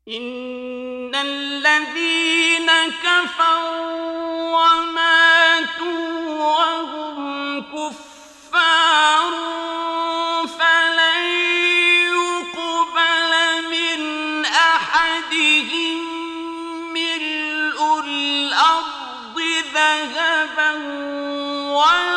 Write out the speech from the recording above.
إن الذين كفروا وماتوا وهم كفار فلن يقبل من أحدهم ملء الأرض ذهبا